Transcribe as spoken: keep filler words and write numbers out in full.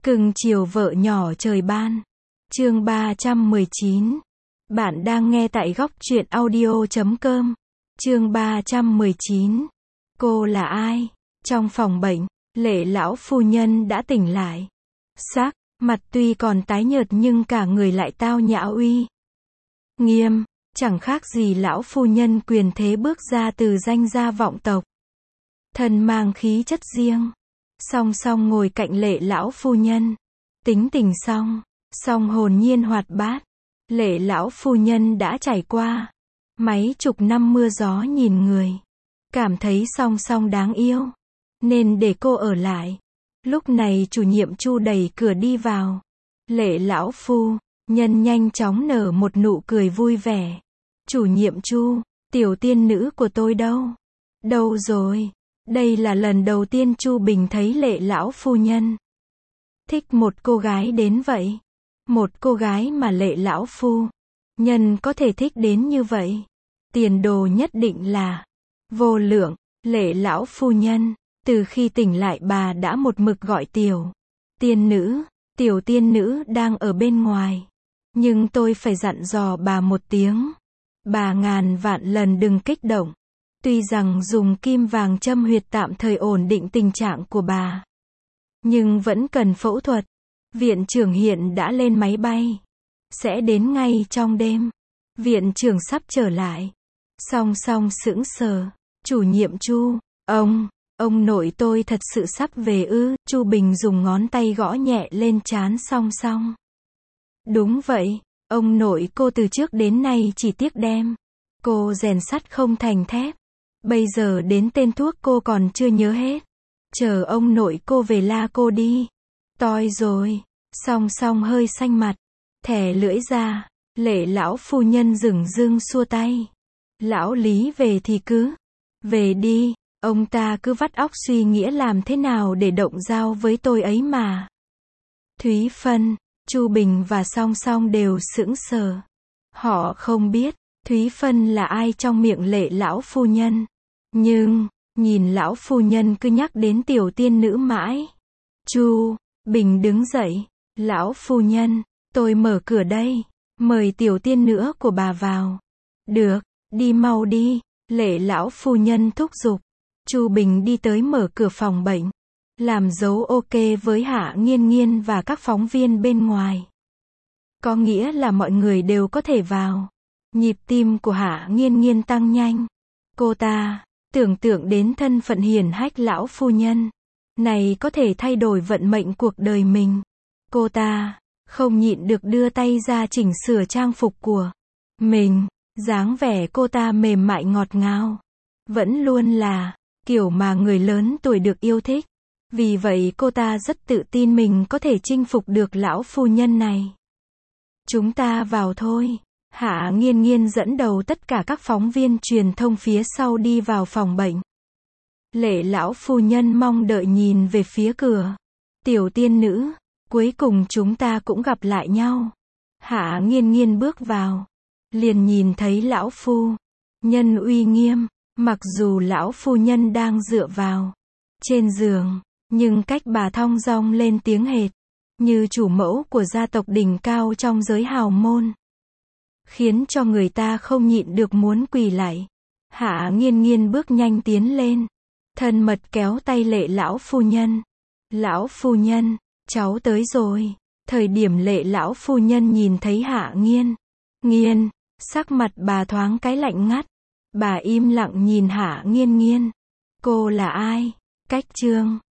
Cưng chiều vợ nhỏ trời ban. Chương ba trăm mười chín. Bạn đang nghe tại góc truyện audio chấm com. Chương ba trăm mười chín. Cô là ai? Trong phòng bệnh, Lệ lão phu nhân đã tỉnh lại. Sắc mặt tuy còn tái nhợt nhưng cả người lại tao nhã uy nghiêm, chẳng khác gì lão phu nhân quyền thế bước ra từ danh gia vọng tộc. Thân mang khí chất riêng, song song ngồi cạnh Lệ lão phu nhân, tính tình song song hồn nhiên hoạt bát. Lệ lão phu nhân đã trải qua mấy chục năm mưa gió nhìn người, cảm thấy song song đáng yêu, nên để cô ở lại. Lúc này chủ nhiệm Chu đẩy cửa đi vào. Lệ lão phu nhân nhanh chóng nở một nụ cười vui vẻ. Chủ nhiệm Chu, tiểu tiên nữ của tôi đâu? Đâu rồi? Đây là lần đầu tiên Chu Bình thấy Lệ lão phu nhân thích một cô gái đến vậy. Một cô gái mà Lệ lão phu nhân có thể thích đến như vậy, tiền đồ nhất định là vô lượng. Lệ lão phu nhân, từ khi tỉnh lại bà đã một mực gọi tiểu tiên nữ, tiểu tiên nữ đang ở bên ngoài. Nhưng tôi phải dặn dò bà một tiếng. Bà ngàn vạn lần đừng kích động. Tuy rằng dùng kim vàng châm huyệt tạm thời ổn định tình trạng của bà, nhưng vẫn cần phẫu thuật. Viện trưởng hiện đã lên máy bay, sẽ đến ngay trong đêm. Viện trưởng sắp trở lại. Song song sững sờ. Chủ nhiệm Chu, ông, ông nội tôi thật sự sắp về ư? Chu Bình dùng ngón tay gõ nhẹ lên trán song song. Đúng vậy, ông nội cô từ trước đến nay chỉ tiếc đem cô rèn sắt không thành thép. Bây giờ đến tên thuốc cô còn chưa nhớ hết. Chờ ông nội cô về la cô đi. Toi rồi. Song song hơi xanh mặt, thè lưỡi ra. Lệ lão phu nhân dửng dưng xua tay. Lão Lý về thì cứ về đi. Ông ta cứ vắt óc suy nghĩa làm thế nào để động giao với tôi ấy mà. Thúy Phân, Chu Bình và Song Song đều sững sờ. Họ không biết Thúy Phân là ai trong miệng Lệ lão phu nhân. Nhưng nhìn lão phu nhân cứ nhắc đến tiểu tiên nữ mãi. Chu Bình đứng dậy. Lão phu nhân, tôi mở cửa đây. Mời tiểu tiên nữ của bà vào. Được, đi mau đi. Lệ lão phu nhân thúc giục. Chu Bình đi tới mở cửa phòng bệnh, làm dấu ok với Hạ Nghiên Nghiên và các phóng viên bên ngoài. Có nghĩa là mọi người đều có thể vào. Nhịp tim của Hạ Nghiên Nghiên tăng nhanh. Cô ta tưởng tượng đến thân phận hiển hách lão phu nhân này có thể thay đổi vận mệnh cuộc đời mình. Cô ta không nhịn được đưa tay ra chỉnh sửa trang phục của mình. Dáng vẻ cô ta mềm mại ngọt ngào, vẫn luôn là kiểu mà người lớn tuổi được yêu thích. Vì vậy cô ta rất tự tin mình có thể chinh phục được lão phu nhân này. Chúng ta vào thôi. Hạ Nghiên Nghiên dẫn đầu tất cả các phóng viên truyền thông phía sau đi vào phòng bệnh. Lệ lão phu nhân mong đợi nhìn về phía cửa. Tiểu tiên nữ, cuối cùng chúng ta cũng gặp lại nhau. Hạ Nghiên Nghiên bước vào, liền nhìn thấy lão phu nhân uy nghiêm. Mặc dù lão phu nhân đang dựa vào trên giường, nhưng cách bà thong dong lên tiếng hệt như chủ mẫu của gia tộc đỉnh cao trong giới hào môn, khiến cho người ta không nhịn được muốn quỳ lạy. Hạ Nghiên Nghiên bước nhanh tiến lên, thân mật kéo tay Lệ lão phu nhân. Lão phu nhân, cháu tới rồi. Thời điểm Lệ lão phu nhân nhìn thấy Hạ Nghiên Nghiên, sắc mặt bà thoáng cái lạnh ngắt. Bà im lặng nhìn Hạ Nghiên Nghiên. Cô là ai? Cách chương